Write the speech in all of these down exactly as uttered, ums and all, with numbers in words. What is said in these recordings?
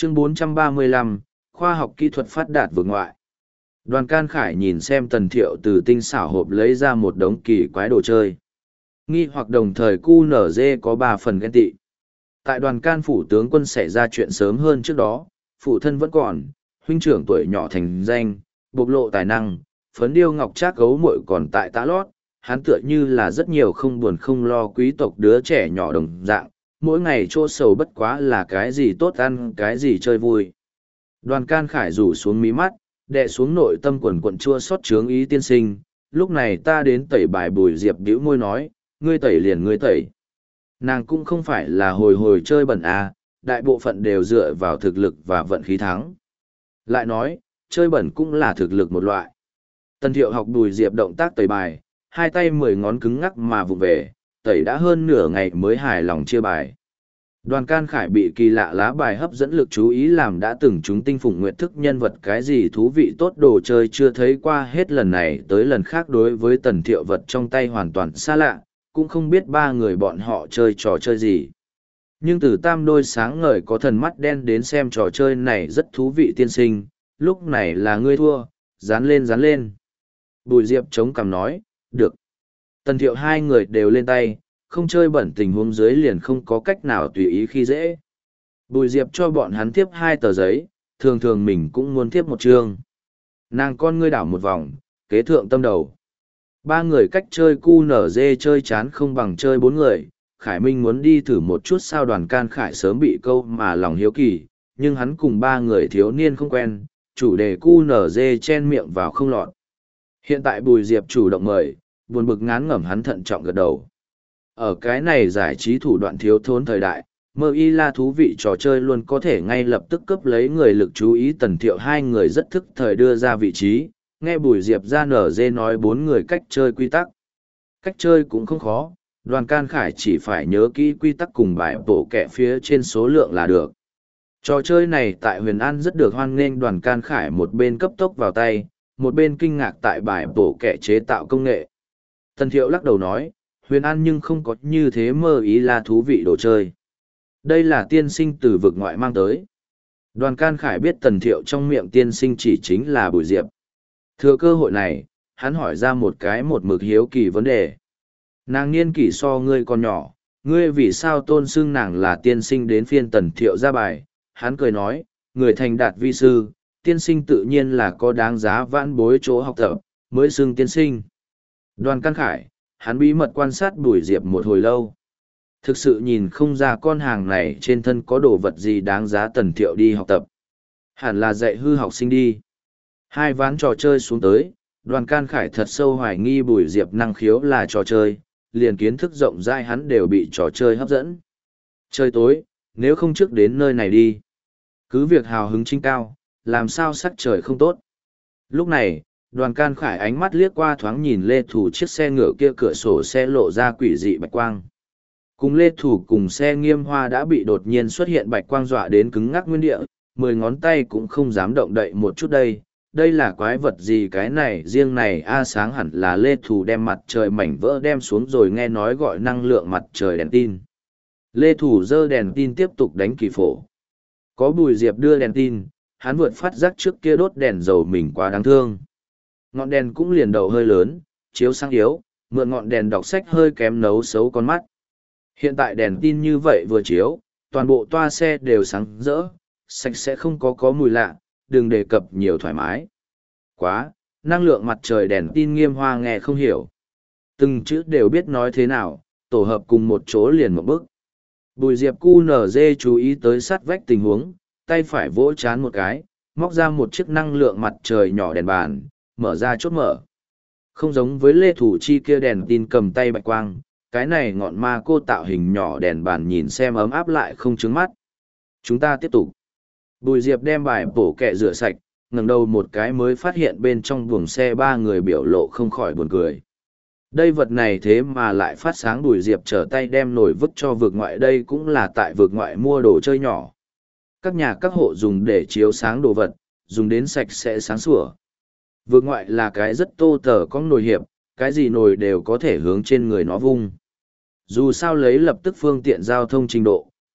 Chương bốn trăm ba mươi lăm, khoa học kỹ thuật phát đạt vượt ngoại. Đoàn Can Khải nhìn xem Tần Thiệu từ tinh xảo hộp lấy ra một đống kỳ quái đồ chơi. Nghi hoặc đồng thời cu nở dê có ba phần ghen tị. Tại Đoàn Can phủ tướng quân xảy ra chuyện sớm hơn trước đó, phụ thân vẫn còn, huynh trưởng tuổi nhỏ thành danh, bộc lộ tài năng, phấn điêu ngọc trác gấu muội còn tại tã lót, hắn tựa như là rất nhiều không buồn không lo quý tộc đứa trẻ nhỏ đồng dạng, mỗi ngày chỗ sầu bất quá là cái gì tốt ăn, cái gì chơi vui. Đoàn Can Khải rủ xuống mí mắt, đè xuống nội tâm quần quận chua xót chướng ý tiên sinh, lúc này ta đến tẩy bài Bùi Diệp bĩu môi nói, ngươi tẩy liền ngươi tẩy. Nàng cũng không phải là hồi hồi chơi bẩn à, đại bộ phận đều dựa vào thực lực và vận khí thắng. Lại nói, chơi bẩn cũng là thực lực một loại. Tần Thiệu học Bùi Diệp động tác tẩy bài, hai tay mười ngón cứng ngắc mà vụng về, tẩy đã hơn nửa ngày mới hài lòng chia bài. Đoàn Can Khải bị kỳ lạ lá bài hấp dẫn lực chú ý làm đã từng chúng tinh phùng nguyệt thức nhân vật cái gì thú vị tốt đồ chơi chưa thấy qua hết lần này tới lần khác đối với Tần Thiệu vật trong tay hoàn toàn xa lạ, cũng không biết ba người bọn họ chơi trò chơi gì. Nhưng từ tam đôi sáng ngời có thần mắt đen đến xem trò chơi này rất thú vị tiên sinh, lúc này là ngươi thua, dán lên dán lên. Bùi Diệp chống cằm nói, được. Tần Thiệu hai người đều lên tay, không chơi bẩn tình huống dưới liền không có cách nào tùy ý khi dễ. Bùi Diệp cho bọn hắn tiếp hai tờ giấy, thường thường mình cũng muốn tiếp một chương. Nàng con ngươi đảo một vòng, kế thượng tâm đầu. Ba người cách chơi cu nở dê chơi chán không bằng chơi bốn người, Khải Minh muốn đi thử một chút sao Đoàn Can Khải sớm bị câu mà lòng hiếu kỳ, nhưng hắn cùng ba người thiếu niên không quen, chủ đề cu nở dê chen miệng vào không lọt. Hiện tại Bùi Diệp chủ động mời, buồn bực ngán ngẩm hắn thận trọng gật đầu. Ở cái này giải trí thủ đoạn thiếu thốn thời đại, mơ y la thú vị trò chơi luôn có thể ngay lập tức cướp lấy người lực chú ý. Tần Thiệu hai người rất thức thời đưa ra vị trí, nghe Bùi Diệp ra nở dê nói bốn người cách chơi quy tắc. Cách chơi cũng không khó, Đoàn Can Khải chỉ phải nhớ kỹ quy tắc cùng bài bổ kẹ phía trên số lượng là được. Trò chơi này tại Huyền An rất được hoan nghênh. Đoàn Can Khải một bên cấp tốc vào tay, một bên kinh ngạc tại bài bổ kẹ chế tạo công nghệ. Tần Thiệu lắc đầu nói, Huyền An nhưng không có như thế mơ ý là thú vị đồ chơi. Đây là tiên sinh từ vực ngoại mang tới. Đoàn Can Khải biết Tần Thiệu trong miệng tiên sinh chỉ chính là Bùi Diệp. Thừa cơ hội này, hắn hỏi ra một cái một mực hiếu kỳ vấn đề. Nàng niên kỷ so ngươi còn nhỏ, ngươi vì sao tôn xưng nàng là tiên sinh đến phiên Tần Thiệu ra bài. Hắn cười nói, người thành đạt vi sư, tiên sinh tự nhiên là có đáng giá vãn bối chỗ học tập, mới xưng tiên sinh. Đoàn Can Khải, hắn bí mật quan sát Bùi Diệp một hồi lâu. Thực sự nhìn không ra con hàng này trên thân có đồ vật gì đáng giá Tần Thiệu đi học tập. Hẳn là dạy hư học sinh đi. Hai ván trò chơi xuống tới, Đoàn Can Khải thật sâu hoài nghi Bùi Diệp năng khiếu là trò chơi, liền kiến thức rộng rãi hắn đều bị trò chơi hấp dẫn. Trời tối, nếu không trước đến nơi này đi. Cứ việc hào hứng chính cao, làm sao sắc trời không tốt. Lúc này, Đoàn Can Khải ánh mắt liếc qua thoáng nhìn Lê Thủ chiếc xe ngựa kia cửa sổ xe lộ ra quỷ dị bạch quang. Cùng Lê Thủ cùng xe Nghiêm Hoa đã bị đột nhiên xuất hiện bạch quang dọa đến cứng ngắc nguyên địa, mười ngón tay cũng không dám động đậy một chút đây. Đây là quái vật gì cái này riêng này a sáng hẳn là Lê Thủ đem mặt trời mảnh vỡ đem xuống rồi nghe nói gọi năng lượng mặt trời đèn tin. Lê Thủ giơ đèn tin tiếp tục đánh kỳ phổ. Có Bùi Diệp đưa đèn tin, hắn vượt phát giác trước kia đốt đèn dầu mình quá đáng thương. Ngọn đèn cũng liền đầu hơi lớn, chiếu sáng yếu, mượn ngọn đèn đọc sách hơi kém nấu xấu con mắt. Hiện tại đèn tin như vậy vừa chiếu, toàn bộ toa xe đều sáng rỡ, sạch sẽ không có có mùi lạ, đừng đề cập nhiều thoải mái. Quá, năng lượng mặt trời đèn tin Nghiêm Hoa nghe không hiểu. Từng chữ đều biết nói thế nào, tổ hợp cùng một chỗ liền một bức. Bùi Diệp cu nở dê chú ý tới sát vách tình huống, tay phải vỗ chán một cái, móc ra một chiếc năng lượng mặt trời nhỏ đèn bàn, mở ra chốt mở. Không giống với Lê Thủ Chi kia đèn tin cầm tay bạch quang, cái này ngọn ma cô tạo hình nhỏ đèn bàn nhìn xem ấm áp lại không trứng mắt. Chúng ta tiếp tục. Bùi Diệp đem bài bổ kẹ rửa sạch, ngẩng đầu một cái mới phát hiện bên trong buồng xe ba người biểu lộ không khỏi buồn cười. Đây vật này thế mà lại phát sáng. Bùi Diệp trở tay đem nổi vứt cho vực ngoại, đây cũng là tại vực ngoại mua đồ chơi nhỏ. Các nhà các hộ dùng để chiếu sáng đồ vật, dùng đến sạch sẽ sáng sủa. Vực ngoại là cái rất tô tở có nồi hiệp, cái gì nồi đều có thể hướng trên người nó vung. Dù sao lấy lập tức phương tiện giao thông trình độ,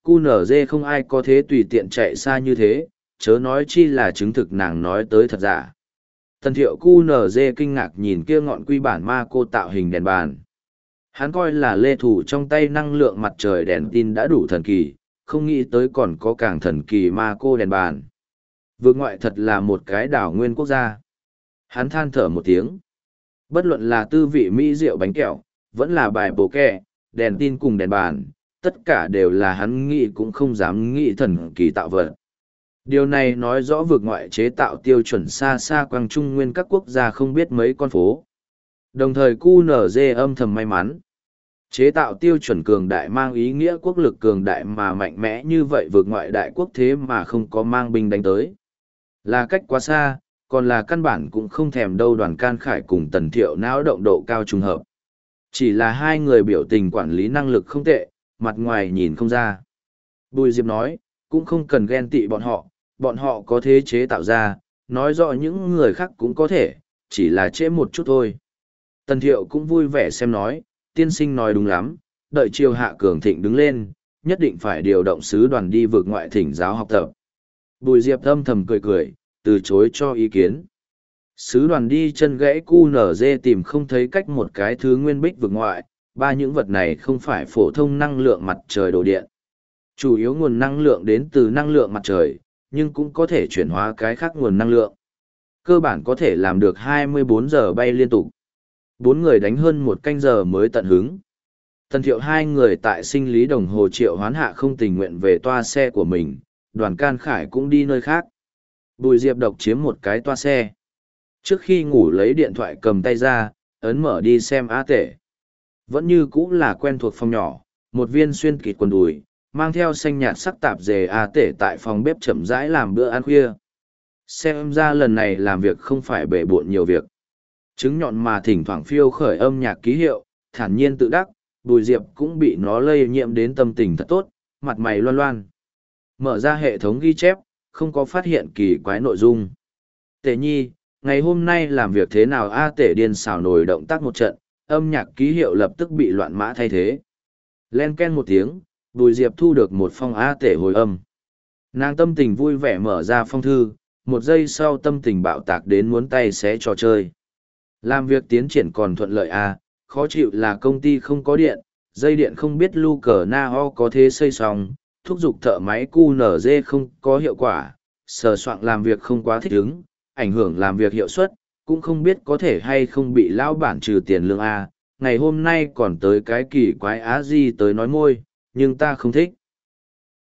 Cu nở dê không ai có thế tùy tiện chạy xa như thế, chớ nói chi là chứng thực nàng nói tới thật giả. Tần thiệu cu nở dê kinh ngạc nhìn kia ngọn quy bản ma cô tạo hình đèn bàn. Hắn coi là lê thủ trong tay năng lượng mặt trời đèn tin đã đủ thần kỳ, không nghĩ tới còn có càng thần kỳ ma cô đèn bàn. Vượt ngoại thật là một cái đảo nguyên quốc gia. Hắn than thở một tiếng. Bất luận là tư vị mỹ rượu bánh kẹo, vẫn là bài bổ kẹ, đèn tin cùng đèn bàn, tất cả đều là hắn nghĩ cũng không dám nghĩ thần kỳ tạo vật. Điều này nói rõ vượt ngoại chế tạo tiêu chuẩn xa xa quang trung nguyên các quốc gia không biết mấy con phố. Đồng thời cu nở dê âm thầm may mắn. Chế tạo tiêu chuẩn cường đại mang ý nghĩa quốc lực cường đại mà mạnh mẽ như vậy vượt ngoại đại quốc thế mà không có mang binh đánh tới. Là cách quá xa, còn là căn bản cũng không thèm đâu Đoàn Can Khải cùng Tần Thiệu não động độ cao trùng hợp. Chỉ là hai người biểu tình quản lý năng lực không tệ, mặt ngoài nhìn không ra. Bùi Diệp nói, cũng không cần ghen tị bọn họ, bọn họ có thế chế tạo ra, nói rõ những người khác cũng có thể, chỉ là trễ một chút thôi. Tần Thiệu cũng vui vẻ xem nói, tiên sinh nói đúng lắm, đợi triều hạ cường thịnh đứng lên, nhất định phải điều động sứ đoàn đi vượt ngoại thỉnh giáo học tập. Bùi Diệp âm thầm cười cười, từ chối cho ý kiến. Sứ đoàn đi chân gãy cu nở dê tìm không thấy cách một cái thứ nguyên bích vượt ngoại, ba những vật này không phải phổ thông năng lượng mặt trời đồ điện. Chủ yếu nguồn năng lượng đến từ năng lượng mặt trời, nhưng cũng có thể chuyển hóa cái khác nguồn năng lượng. Cơ bản có thể làm được hai mươi bốn giờ bay liên tục. Bốn người đánh hơn một canh giờ mới tận hứng. Tần Thiệu hai người tại sinh lý đồng hồ triệu hoán hạ không tình nguyện về toa xe của mình, Đoàn Can Khải cũng đi nơi khác. Bùi Diệp độc chiếm một cái toa xe. Trước khi ngủ lấy điện thoại cầm tay ra, ấn mở đi xem A Tể. Vẫn như cũ là quen thuộc phòng nhỏ, một viên xuyên kịt quần đùi, mang theo xanh nhạt sắc tạp dề A Tể tại phòng bếp chậm rãi làm bữa ăn khuya. Xem ra lần này làm việc không phải bể bộn nhiều việc. Trứng nhọn mà thỉnh thoảng phiêu khởi âm nhạc ký hiệu, thản nhiên tự đắc, Bùi Diệp cũng bị nó lây nhiễm đến tâm tình thật tốt, mặt mày loan loan. Mở ra hệ thống ghi chép, không có phát hiện kỳ quái nội dung. Tể nhi, ngày hôm nay làm việc thế nào A Tể điên xào nổi động tác một trận, âm nhạc ký hiệu lập tức bị loạn mã thay thế. Len ken một tiếng, Bùi Diệp thu được một phong A Tể hồi âm. Nàng tâm tình vui vẻ mở ra phong thư, một giây sau tâm tình bạo tạc đến muốn tay xé trò chơi. Làm việc tiến triển còn thuận lợi à, khó chịu là công ty không có điện, dây điện không biết lu cờ na ho có thế xây xong, thúc giục thợ máy cu nở dê không có hiệu quả, sờ soạn làm việc không quá thích ứng, ảnh hưởng làm việc hiệu suất, cũng không biết có thể hay không bị lão bản trừ tiền lương à. Ngày hôm nay còn tới cái kỳ quái á gì tới nói môi, nhưng ta không thích.